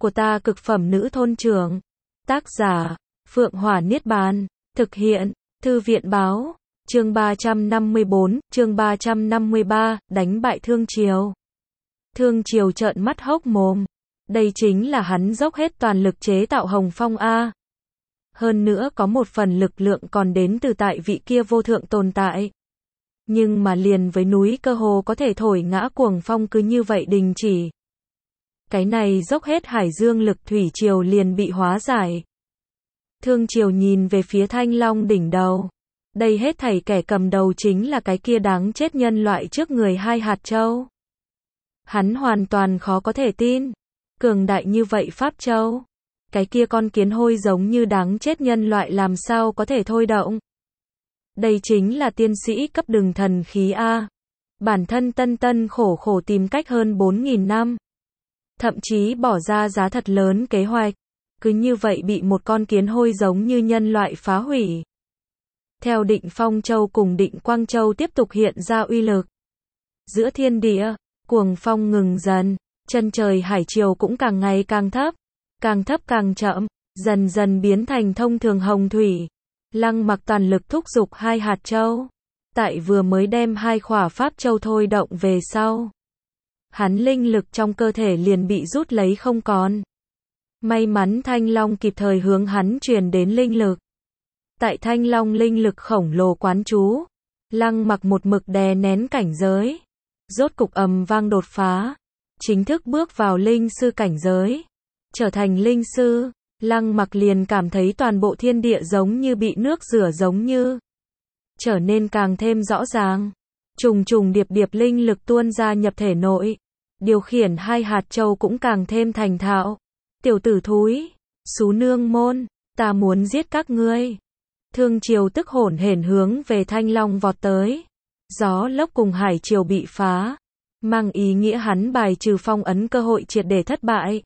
của ta cực phẩm nữ thôn trưởng. Tác giả, Phượng Hỏa Niết Bàn. Thực hiện, Thư viện Báo. Chương 354, chương 353, đánh bại Thương Triều. Thương Triều trợn mắt hốc mồm. Đây chính là hắn dốc hết toàn lực chế tạo Hồng Phong a. Hơn nữa có một phần lực lượng còn đến từ tại vị kia vô thượng tồn tại. Nhưng mà liền với núi cơ hồ có thể thổi ngã cuồng phong cứ như vậy đình chỉ. Cái này dốc hết hải dương lực thủy triều liền bị hóa giải. Thương Triều nhìn về phía Thanh Long đỉnh đầu. Đây hết thảy kẻ cầm đầu chính là cái kia đáng chết nhân loại trước người hai hạt châu. Hắn hoàn toàn khó có thể tin. Cường đại như vậy Pháp Châu. Cái kia con kiến hôi giống như đáng chết nhân loại làm sao có thể thôi động. Đây chính là tiên sĩ cấp đường thần khí A. Bản thân tân khổ khổ tìm cách hơn 4.000 năm. Thậm chí bỏ ra giá thật lớn kế hoạch. Cứ như vậy bị một con kiến hôi giống như nhân loại phá hủy. Theo Định Phong Châu cùng Định Quang Châu tiếp tục hiện ra uy lực. Giữa thiên địa, cuồng phong ngừng dần, chân trời hải triều cũng càng ngày càng thấp càng chậm, dần dần biến thành thông thường hồng thủy. Lăng Mặc toàn lực thúc giục hai hạt châu. Tại vừa mới đem hai khỏa Pháp Châu thôi động về sau. Hắn linh lực trong cơ thể liền bị rút lấy không còn. May mắn Thanh Long kịp thời hướng hắn truyền đến linh lực. Tại Thanh Long linh lực khổng lồ quán chú, Lăng Mặc một mực đè nén cảnh giới. Rốt cục ầm vang đột phá, chính thức bước vào linh sư cảnh giới. Trở thành linh sư, Lăng Mặc liền cảm thấy toàn bộ thiên địa giống như bị nước rửa giống như. Trở nên càng thêm rõ ràng. Trùng điệp linh lực tuôn ra nhập thể nội. Điều khiển hai hạt châu cũng càng thêm thành thạo. Tiểu tử thúi, xú nương môn, ta muốn giết các ngươi. Thương Triều tức hổn hển hướng về Thanh Long vọt tới. Gió lốc cùng hải triều bị phá. Mang ý nghĩa hắn bài trừ phong ấn cơ hội triệt để thất bại.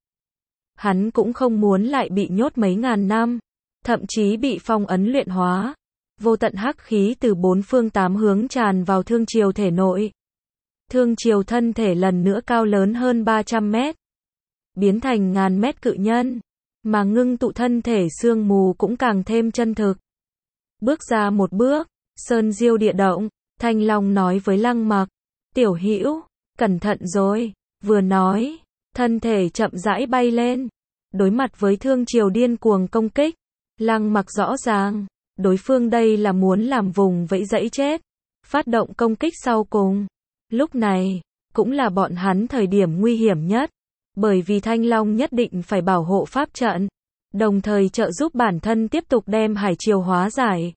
Hắn cũng không muốn lại bị nhốt mấy ngàn năm. Thậm chí bị phong ấn luyện hóa. Vô tận hắc khí từ bốn phương tám hướng tràn vào Thương Triều thể nội. Thương Triều thân thể lần nữa cao lớn hơn 300 mét. Biến thành ngàn mét cự nhân. Mà ngưng tụ thân thể sương mù cũng càng thêm chân thực. Bước ra một bước, sơn diêu địa động, Thanh Long nói với Lăng Mặc. Tiểu hữu, cẩn thận rồi. Vừa nói, thân thể chậm rãi bay lên. Đối mặt với Thương Triều điên cuồng công kích. Lăng Mặc rõ ràng, đối phương đây là muốn làm vùng vẫy dẫy chết. Phát động công kích sau cùng. Lúc này, cũng là bọn hắn thời điểm nguy hiểm nhất. Bởi vì Thanh Long nhất định phải bảo hộ pháp trận. Đồng thời trợ giúp bản thân tiếp tục đem hải triều hóa giải.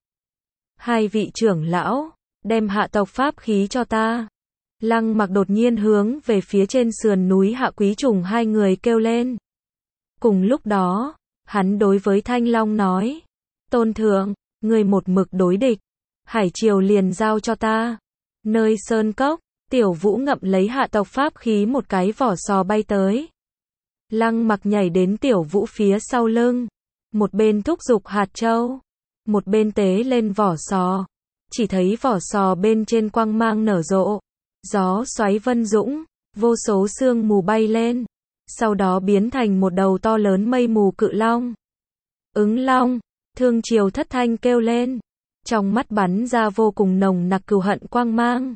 Hai vị trưởng lão, đem hạ tộc pháp khí cho ta. Lăng Mặc đột nhiên hướng về phía trên sườn núi Hạ Quý Trùng hai người kêu lên. Cùng lúc đó, hắn đối với Thanh Long nói. Tôn thượng, người một mực đối địch. Hải triều liền giao cho ta. Nơi sơn cốc, Tiểu Vũ ngậm lấy hạ tộc pháp khí một cái vỏ sò bay tới. Lăng Mặc nhảy đến Tiểu Vũ phía sau lưng. Một bên thúc giục hạt châu. Một bên tế lên vỏ sò. Chỉ thấy vỏ sò bên trên quang mang nở rộ. Gió xoáy vân dũng. Vô số sương mù bay lên. Sau đó biến thành một đầu to lớn mây mù cự long. Ứng long. Thương Triều thất thanh kêu lên. Trong mắt bắn ra vô cùng nồng nặc cừu hận quang mang.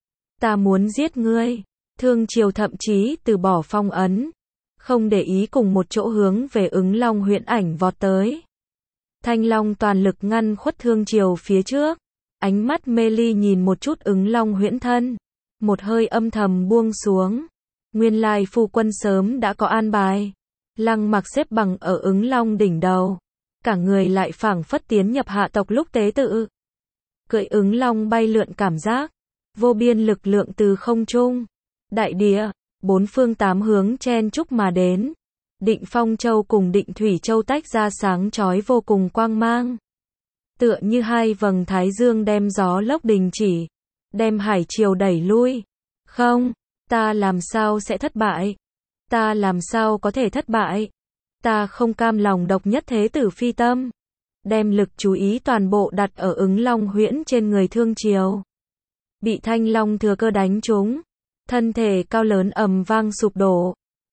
Ta muốn giết ngươi. Thương Triều thậm chí từ bỏ phong ấn. Không để ý cùng một chỗ hướng về Ứng Long huyễn ảnh vọt tới. Thanh Long toàn lực ngăn khuất Thương Triều phía trước. Ánh mắt mê ly nhìn một chút Ứng Long huyễn thân. Một hơi âm thầm buông xuống. Nguyên lai phu quân sớm đã có an bài. Lăng Mặc xếp bằng ở Ứng Long đỉnh đầu. Cả người lại phảng phất tiến nhập hạ tộc lúc tế tự. Cưỡi Ứng Long bay lượn cảm giác. Vô biên lực lượng từ không trung. Đại địa, bốn phương tám hướng chen chúc mà đến. Định Phong Châu cùng Định Thủy Châu tách ra sáng chói vô cùng quang mang. Tựa như hai vầng thái dương đem gió lốc đình chỉ. Đem hải triều đẩy lui. Không, ta làm sao sẽ thất bại? Ta làm sao có thể thất bại? Ta không cam lòng độc nhất thế tử phi tâm. Đem lực chú ý toàn bộ đặt ở Ứng Long huyễn trên người Thương Triều. Bị Thanh Long thừa cơ đánh trúng. Thân thể cao lớn ầm vang sụp đổ.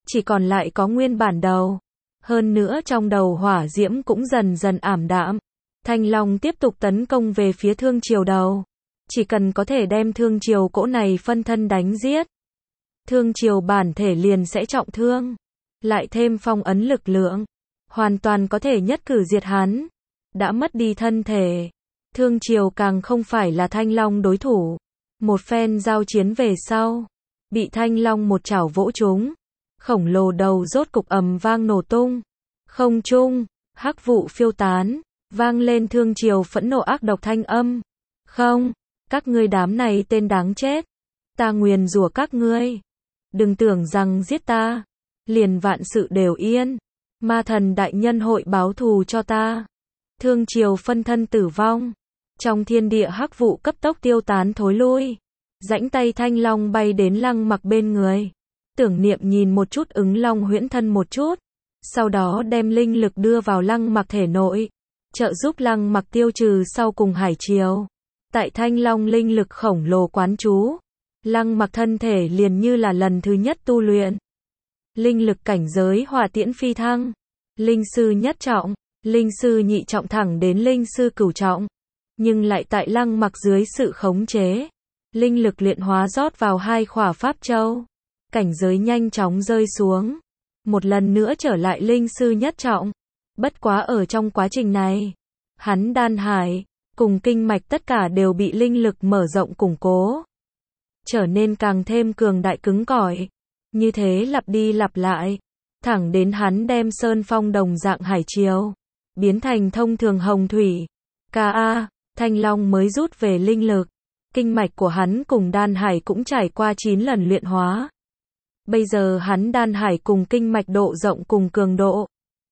chỉ còn lại có nguyên bản đầu. Hơn nữa trong đầu hỏa diễm cũng dần dần ảm đạm. Thanh Long tiếp tục tấn công về phía Thương Triều đầu. Chỉ cần có thể đem Thương Triều cỗ này phân thân đánh giết, Thương Triều bản thể liền sẽ trọng thương. Lại thêm phong ấn lực lượng, hoàn toàn có thể nhất cử diệt hắn. Đã mất đi thân thể, Thương Triều càng không phải là Thanh Long đối thủ. Một phen giao chiến về sau, bị Thanh Long một chảo vỗ trúng. Khổng lồ đầu rốt cục ầm vang nổ tung. Không trung, hắc vụ phiêu tán, vang lên Thương Triều phẫn nộ ác độc thanh âm. Không, các ngươi đám này tên đáng chết. Ta nguyền rủa các ngươi. Đừng tưởng rằng giết ta, liền vạn sự đều yên. Ma thần đại nhân hội báo thù cho ta. Thương Triều phân thân tử vong. Trong thiên địa hắc vụ cấp tốc tiêu tán thối lui. Rãnh tay Thanh Long bay đến Lăng Mặc bên người. Tưởng Niệm nhìn một chút ứng long huyễn thân một chút. Sau đó đem linh lực đưa vào Lăng Mặc thể nội. Trợ giúp Lăng Mặc tiêu trừ sau cùng hải triều. Tại Thanh Long linh lực khổng lồ quán trú. Lăng Mặc thân thể liền như là lần thứ nhất tu luyện. Linh lực cảnh giới hỏa tiễn phi thăng. Linh sư nhất trọng, linh sư nhị trọng thẳng đến linh sư cửu trọng. Nhưng lại tại Lăng Mặc dưới sự khống chế. Linh lực luyện hóa rót vào 2 khỏa pháp châu. Cảnh giới nhanh chóng rơi xuống. Một lần nữa trở lại linh sư nhất trọng. Bất quá ở trong quá trình này, hắn đan hải, cùng kinh mạch tất cả đều bị linh lực mở rộng củng cố. Trở nên càng thêm cường đại cứng cỏi. Như thế lặp đi lặp lại. Thẳng đến hắn đem sơn phong đồng dạng hải triều. Biến thành thông thường hồng thủy. Thanh Long mới rút về linh lực. Kinh mạch của hắn cùng đan hải cũng trải qua 9 lần luyện hóa. Bây giờ hắn đan hải cùng kinh mạch độ rộng cùng cường độ.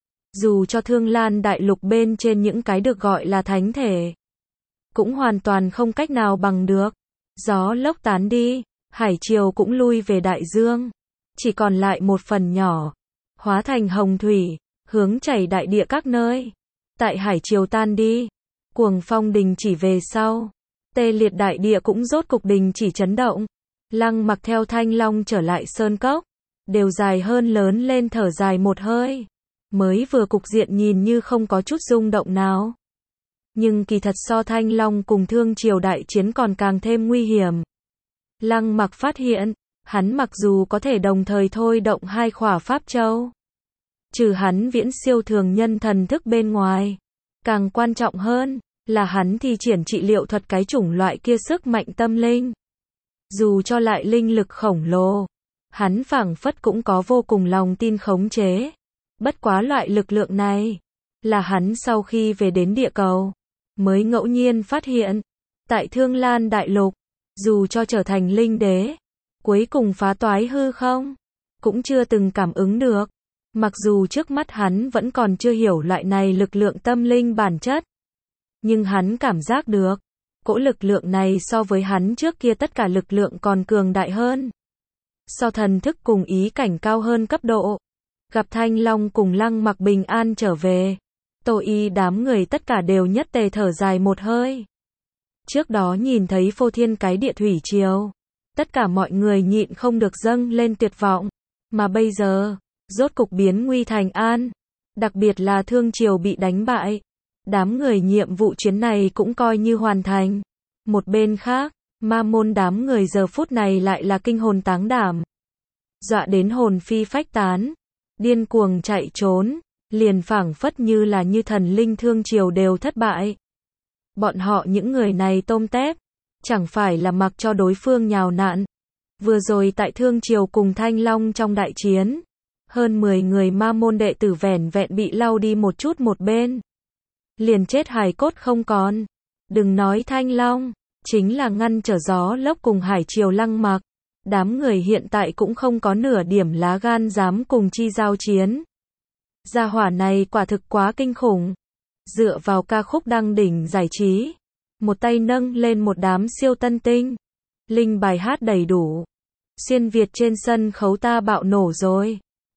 Dù cho Thương Lan đại lục bên trên những cái được gọi là thánh thể, cũng hoàn toàn không cách nào bằng được. Gió lốc tán đi, hải triều cũng lui về đại dương. Chỉ còn lại một phần nhỏ, hóa thành hồng thủy, hướng chảy đại địa các nơi. Tại hải triều tan đi, cuồng phong đình chỉ về sau. Tê liệt đại địa cũng rốt cục đình chỉ chấn động. Lăng Mặc theo Thanh Long trở lại sơn cốc. Đều dài hơn lớn lên thở dài một hơi. Mới vừa cục diện nhìn như không có chút rung động nào. Nhưng kỳ thật so Thanh Long cùng Thương Triều đại chiến còn càng thêm nguy hiểm. Lăng Mặc phát hiện, hắn mặc dù có thể đồng thời thôi động 2 khỏa pháp châu. Trừ hắn viễn siêu thường nhân thần thức bên ngoài. Càng quan trọng hơn, là hắn thi triển trị liệu thuật cái chủng loại kia sức mạnh tâm linh. Dù cho lại linh lực khổng lồ, hắn phảng phất cũng có vô cùng lòng tin khống chế. Bất quá loại lực lượng này, là hắn sau khi về đến địa cầu, mới ngẫu nhiên phát hiện. Tại Thương Lan đại lục, dù cho trở thành linh đế, cuối cùng phá toái hư không, cũng chưa từng cảm ứng được. Mặc dù trước mắt hắn vẫn còn chưa hiểu loại này lực lượng tâm linh bản chất. Nhưng hắn cảm giác được, cỗ lực lượng này so với hắn trước kia tất cả lực lượng còn cường đại hơn. So thần thức cùng ý cảnh cao hơn cấp độ. Gặp Thanh Long cùng Lăng Mặc bình an trở về. Tô Y đám người tất cả đều nhất tề thở dài một hơi. Trước đó nhìn thấy phô thiên cái địa thủy triều. Tất cả mọi người nhịn không được dâng lên tuyệt vọng. Mà bây giờ, rốt cục biến nguy thành an. Đặc biệt là Thương Triều bị đánh bại. Đám người nhiệm vụ chuyến này cũng coi như hoàn thành. Một bên khác, ma môn đám người giờ phút này lại là kinh hồn táng đảm. Dọa đến hồn phi phách tán. Điên cuồng chạy trốn. Liền phảng phất như là như thần linh Thương Triều đều thất bại. Bọn họ những người này tôm tép. Chẳng phải là mặc cho đối phương nhào nặn. Vừa rồi tại Thương Triều cùng Thanh Long trong đại chiến. Hơn 10 người ma môn đệ tử vẻn vẹn bị lau đi một chút một bên. Liền chết hài cốt không còn. Đừng nói Thanh Long, chính là ngăn trở gió lốc cùng hải triều Lăng Mặc. Đám người hiện tại cũng không có nửa điểm lá gan dám cùng chi giao chiến. Gia hỏa này quả thực quá kinh khủng. Dựa vào ca khúc đăng đỉnh giải trí. Một tay nâng lên một đám siêu tân tinh. Linh bài hát đầy đủ. Xuyên Việt trên sân khấu ta bạo nổ rồi.